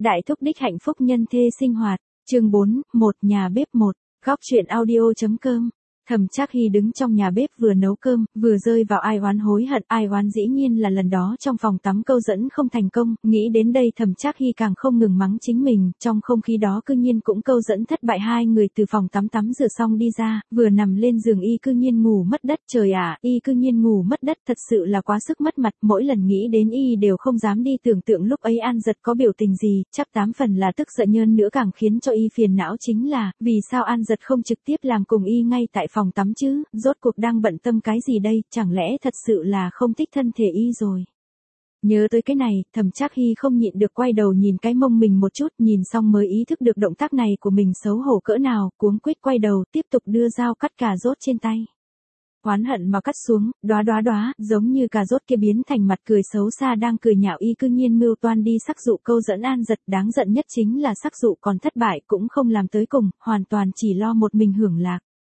Đại thúc đích hạnh phúc nhân thê sinh hoạt, chương 4, một nhà bếp một, góc truyện audio.com. Thẩm Trác Hy đứng trong nhà bếp vừa nấu cơm, vừa rơi vào ai oán hối hận, ai oán dĩ nhiên là lần đó trong phòng tắm câu dẫn không thành công, nghĩ đến đây Thẩm Trác Hy càng không ngừng mắng chính mình, trong không khí đó cư nhiên cũng câu dẫn thất bại. Hai người từ phòng tắm rửa xong đi ra, vừa nằm lên giường y cư nhiên ngủ mất đất. Trời ạ, y cư nhiên ngủ mất đất, thật sự là quá sức mất mặt, mỗi lần nghĩ đến y đều không dám đi tưởng tượng lúc ấy An Dật có biểu tình gì, chắc 8 phần là tức giận, hơn nữa càng khiến cho y phiền não chính là, vì sao An Dật không trực tiếp làm cùng y ngay tại phòng tắm chứ, rốt cuộc đang bận tâm cái gì đây, chẳng lẽ thật sự là không thích thân thể y rồi. Nhớ tới cái này, Thẩm Trác Hy không nhịn được quay đầu nhìn cái mông mình một chút, nhìn xong mới ý thức được động tác này của mình xấu hổ cỡ nào, cuống quýt quay đầu, tiếp tục đưa dao cắt cà rốt trên tay. Oán hận mà cắt xuống, đóa, giống như cà rốt kia biến thành mặt cười xấu xa đang cười nhạo y, cư nhiên mưu toan đi sắc dụ câu dẫn An Dật. Đáng giận nhất chính là sắc dụ còn thất bại, cũng không làm tới cùng, hoàn toàn chỉ lo một mình hưởng lạc.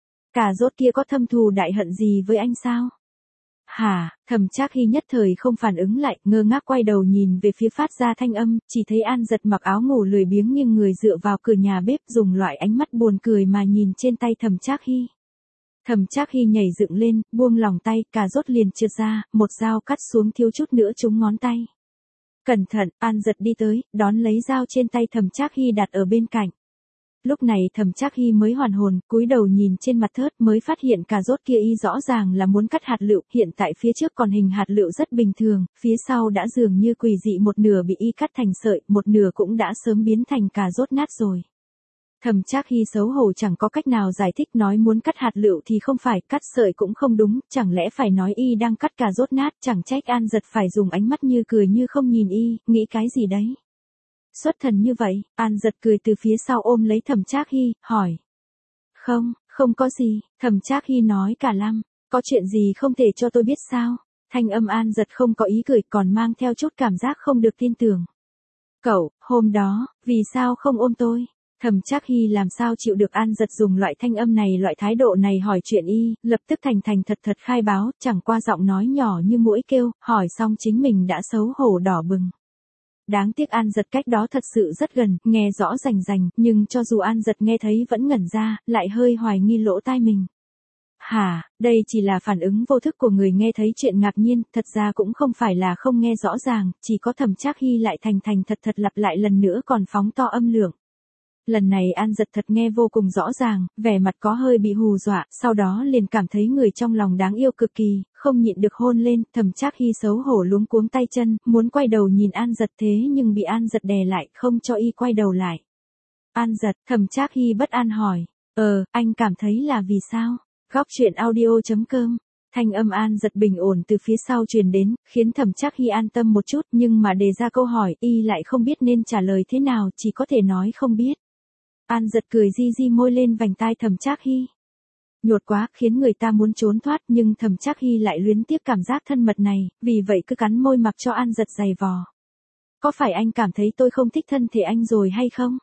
Cà rốt kia có thâm thù đại hận gì với anh sao? Hả? Thẩm Trác Hy nhất thời không phản ứng lại, ngơ ngác quay đầu nhìn về phía phát ra thanh âm, chỉ thấy An Dật mặc áo ngủ lười biếng nghiêng người dựa vào cửa nhà bếp, dùng loại ánh mắt buồn cười mà nhìn trên tay Thẩm Trác Hy. Thẩm Trác Hy nhảy dựng lên, buông lòng tay, cà rốt liền trượt ra, một dao cắt xuống thiếu chút nữa trúng ngón tay. Cẩn thận, An Dật đi tới, đón lấy dao trên tay Thẩm Trác Hy đặt ở bên cạnh. Lúc này Thẩm Trác Hy mới hoàn hồn, cúi đầu nhìn trên mặt thớt mới phát hiện cà rốt kia y rõ ràng là muốn cắt hạt lựu, hiện tại phía trước còn hình hạt lựu rất bình thường, phía sau đã dường như quỷ dị, một nửa bị y cắt thành sợi, một nửa cũng đã sớm biến thành cà rốt nát rồi. Thẩm Trác Hy xấu hổ chẳng có cách nào giải thích, nói muốn cắt hạt lựu thì không phải, cắt sợi cũng không đúng, chẳng lẽ phải nói y đang cắt cà rốt nát, chẳng trách An Dật phải dùng ánh mắt như cười như không nhìn y, nghĩ cái gì đấy. Xuất thần như vậy, An Dật cười từ phía sau ôm lấy Thẩm Trác Hy, hỏi. Không có gì, Thẩm Trác Hy nói cả lăm, có chuyện gì không thể cho tôi biết sao? Thanh âm An Dật không có ý cười, còn mang theo chút cảm giác không được tin tưởng. Cậu, hôm đó, vì sao không ôm tôi? Thẩm Trác Hy làm sao chịu được An Dật dùng loại thanh âm này, loại thái độ này hỏi chuyện y, lập tức thành thật khai báo, chẳng qua giọng nói nhỏ như muỗi kêu, hỏi xong chính mình đã xấu hổ đỏ bừng. Đáng tiếc An Dật cách đó thật sự rất gần, nghe rõ rành, nhưng cho dù An Dật nghe thấy vẫn ngẩn ra, lại hơi hoài nghi lỗ tai mình. Hả, đây chỉ là phản ứng vô thức của người nghe thấy chuyện ngạc nhiên, thật ra cũng không phải là không nghe rõ ràng, chỉ có Thẩm Trác Hy lại thành thật lặp lại lần nữa còn phóng to âm lượng. Lần này An Dật thật nghe vô cùng rõ ràng, vẻ mặt có hơi bị hù dọa, sau đó liền cảm thấy người trong lòng đáng yêu cực kỳ, không nhịn được hôn lên. Thẩm Trác Hy xấu hổ luống cuống tay chân, muốn quay đầu nhìn An Dật thế nhưng bị An Dật đè lại, không cho y quay đầu lại. An Dật, Thẩm Trác Hy bất an hỏi, anh cảm thấy là vì sao? Góc truyện audio.com. Thanh âm An Dật bình ổn từ phía sau truyền đến, khiến Thẩm Trác Hy an tâm một chút, nhưng mà đề ra câu hỏi, y lại không biết nên trả lời thế nào, chỉ có thể nói không biết. An Dật cười di môi lên vành tai Thẩm Trác Hy. Nhột quá, khiến người ta muốn trốn thoát, nhưng Thẩm Trác Hy lại luyến tiếc cảm giác thân mật này, vì vậy cứ cắn môi mặc cho An Dật giày vò. Có phải anh cảm thấy tôi không thích thân thể anh rồi hay không?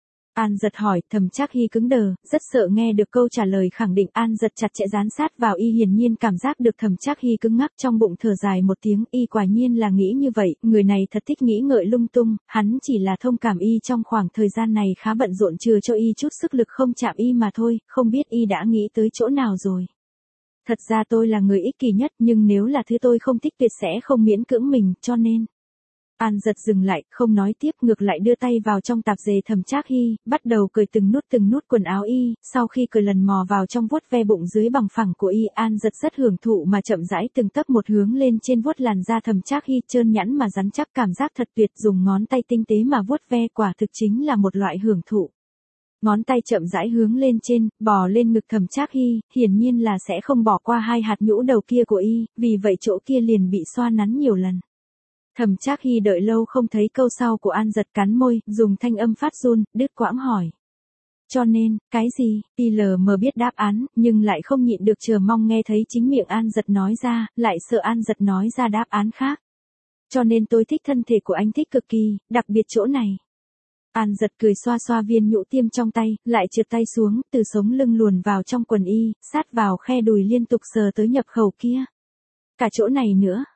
An Dật hỏi. Thẩm Trác Hy cứng đờ, rất sợ nghe được câu trả lời khẳng định. An Dật chặt chẽ dán sát vào y, hiển nhiên cảm giác được Thẩm Trác Hy cứng ngắc, trong bụng thở dài một tiếng, y quả nhiên là nghĩ như vậy, người này thật thích nghĩ ngợi lung tung, hắn chỉ là thông cảm y trong khoảng thời gian này khá bận rộn, chừa cho y chút sức lực không chạm y mà thôi, không biết y đã nghĩ tới chỗ nào rồi. Thật ra tôi là người ích kỷ nhất, nhưng nếu là thứ tôi không thích tuyệt sẽ không miễn cưỡng mình, cho nên. An Dật dừng lại, không nói tiếp, ngược lại đưa tay vào trong tạp dề Thẩm Trác Hy, bắt đầu cởi từng nút quần áo y, sau khi cởi lần mò vào trong vuốt ve bụng dưới bằng phẳng của y, An Dật rất hưởng thụ mà chậm rãi từng tấc một hướng lên trên vuốt làn da Thẩm Trác Hy, trơn nhẵn mà rắn chắc, cảm giác thật tuyệt, dùng ngón tay tinh tế mà vuốt ve quả thực chính là một loại hưởng thụ. Ngón tay chậm rãi hướng lên trên, bò lên ngực Thẩm Trác Hy, hiển nhiên là sẽ không bỏ qua hai hạt nhũ đầu kia của y, vì vậy chỗ kia liền bị xoa nắn nhiều lần. Thẩm Trác Hy đợi lâu không thấy câu sau của An Dật, cắn môi, dùng thanh âm phát run, đứt quãng hỏi. Cho nên, cái gì? Y lờ mờ biết đáp án, nhưng lại không nhịn được chờ mong nghe thấy chính miệng An Dật nói ra, lại sợ An Dật nói ra đáp án khác. Cho nên tôi thích thân thể của anh, thích cực kỳ, đặc biệt chỗ này. An Dật cười xoa viên nhũ tiêm trong tay, lại trượt tay xuống, từ sống lưng luồn vào trong quần y, sát vào khe đùi liên tục sờ tới nhập khẩu kia. Cả chỗ này nữa.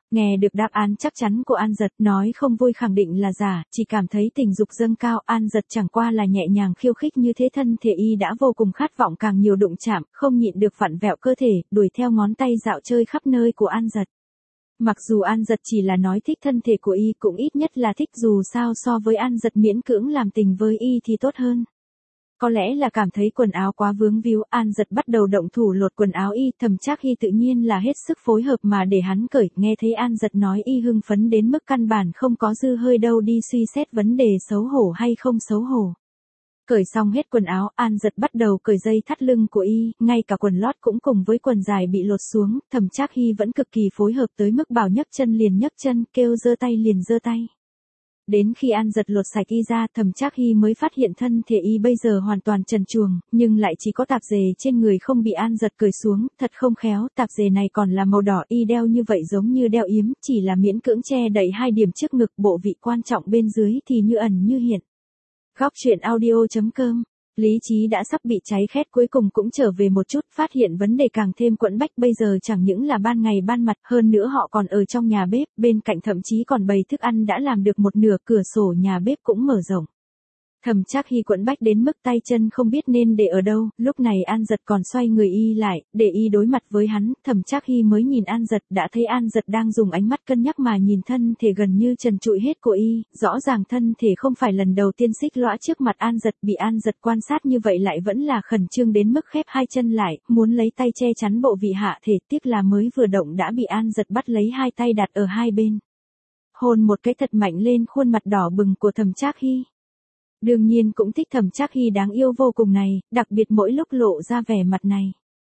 Nghe được đáp án chắc chắn của An Dật, nói không vui khẳng định là giả, chỉ cảm thấy tình dục dâng cao. An Dật chẳng qua là nhẹ nhàng khiêu khích như thế, thân thể y đã vô cùng khát vọng càng nhiều đụng chạm, không nhịn được vặn vẹo cơ thể, đuổi theo ngón tay dạo chơi khắp nơi của An Dật. Mặc dù An Dật chỉ là nói thích thân thể của y, cũng ít nhất là thích, dù sao so với An Dật miễn cưỡng làm tình với y thì tốt hơn. Có lẽ là cảm thấy quần áo quá vướng víu, An Dật bắt đầu động thủ lột quần áo y, Thẩm Trác Hy tự nhiên là hết sức phối hợp mà để hắn cởi, nghe thấy An Dật nói y hưng phấn đến mức căn bản không có dư hơi đâu đi suy xét vấn đề xấu hổ hay không xấu hổ. Cởi xong hết quần áo, An Dật bắt đầu cởi dây thắt lưng của y, ngay cả quần lót cũng cùng với quần dài bị lột xuống, Thẩm Trác Hy vẫn cực kỳ phối hợp tới mức bảo nhấc chân liền nhấc chân, kêu giơ tay liền giơ tay. Đến khi An Dật lột sạch y ra, Thẩm Trác Hy mới phát hiện thân thể y bây giờ hoàn toàn trần truồng, nhưng lại chỉ có tạp dề trên người không bị An Dật cởi xuống, thật không khéo, tạp dề này còn là màu đỏ, y đeo như vậy giống như đeo yếm, chỉ là miễn cưỡng che đậy 2 điểm trước ngực, bộ vị quan trọng bên dưới thì như ẩn như hiện. Góc truyện audio.com. Lý trí đã sắp bị cháy khét cuối cùng cũng trở về một chút, phát hiện vấn đề càng thêm quẫn bách, bây giờ chẳng những là ban ngày ban mặt, hơn nữa họ còn ở trong nhà bếp, bên cạnh thậm chí còn bày thức ăn đã làm được một nửa, cửa sổ nhà bếp cũng mở rộng. Thẩm Trác Hy quẫn bách đến mức tay chân không biết nên để ở đâu, lúc này An Dật còn xoay người y lại, để y đối mặt với hắn, Thẩm Trác Hy mới nhìn An Dật, đã thấy An Dật đang dùng ánh mắt cân nhắc mà nhìn thân thể gần như trần trụi hết của y, rõ ràng thân thể không phải lần đầu tiên xích lõa trước mặt An Dật, bị An Dật quan sát như vậy lại vẫn là khẩn trương đến mức khép 2 chân lại, muốn lấy tay che chắn bộ vị hạ thể, tiếc là mới vừa động đã bị An Dật bắt lấy 2 tay đặt ở 2 bên. Hôn một cái thật mạnh lên khuôn mặt đỏ bừng của Thẩm Trác Hy. Đương nhiên cũng thích Thẩm Trác Hy đáng yêu vô cùng này, đặc biệt mỗi lúc lộ ra vẻ mặt này.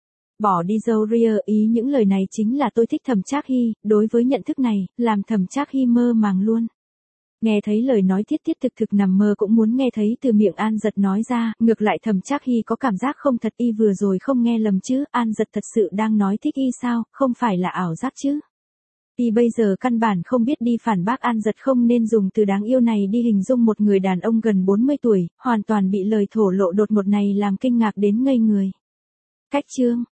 Bỏ đi râu ria, ý những lời này chính là tôi thích Thẩm Trác Hy, đối với nhận thức này, làm Thẩm Trác Hy mơ màng luôn. Nghe thấy lời nói thiết thực nằm mơ cũng muốn nghe thấy từ miệng An Dật nói ra, ngược lại Thẩm Trác Hy có cảm giác không thật, y vừa rồi không nghe lầm chứ, An Dật thật sự đang nói thích y sao, không phải là ảo giác chứ. Y bây giờ căn bản không biết đi phản bác An Dật không nên dùng từ đáng yêu này đi hình dung một người đàn ông gần 40 tuổi, hoàn toàn bị lời thổ lộ đột ngột này làm kinh ngạc đến ngây người. Cách chương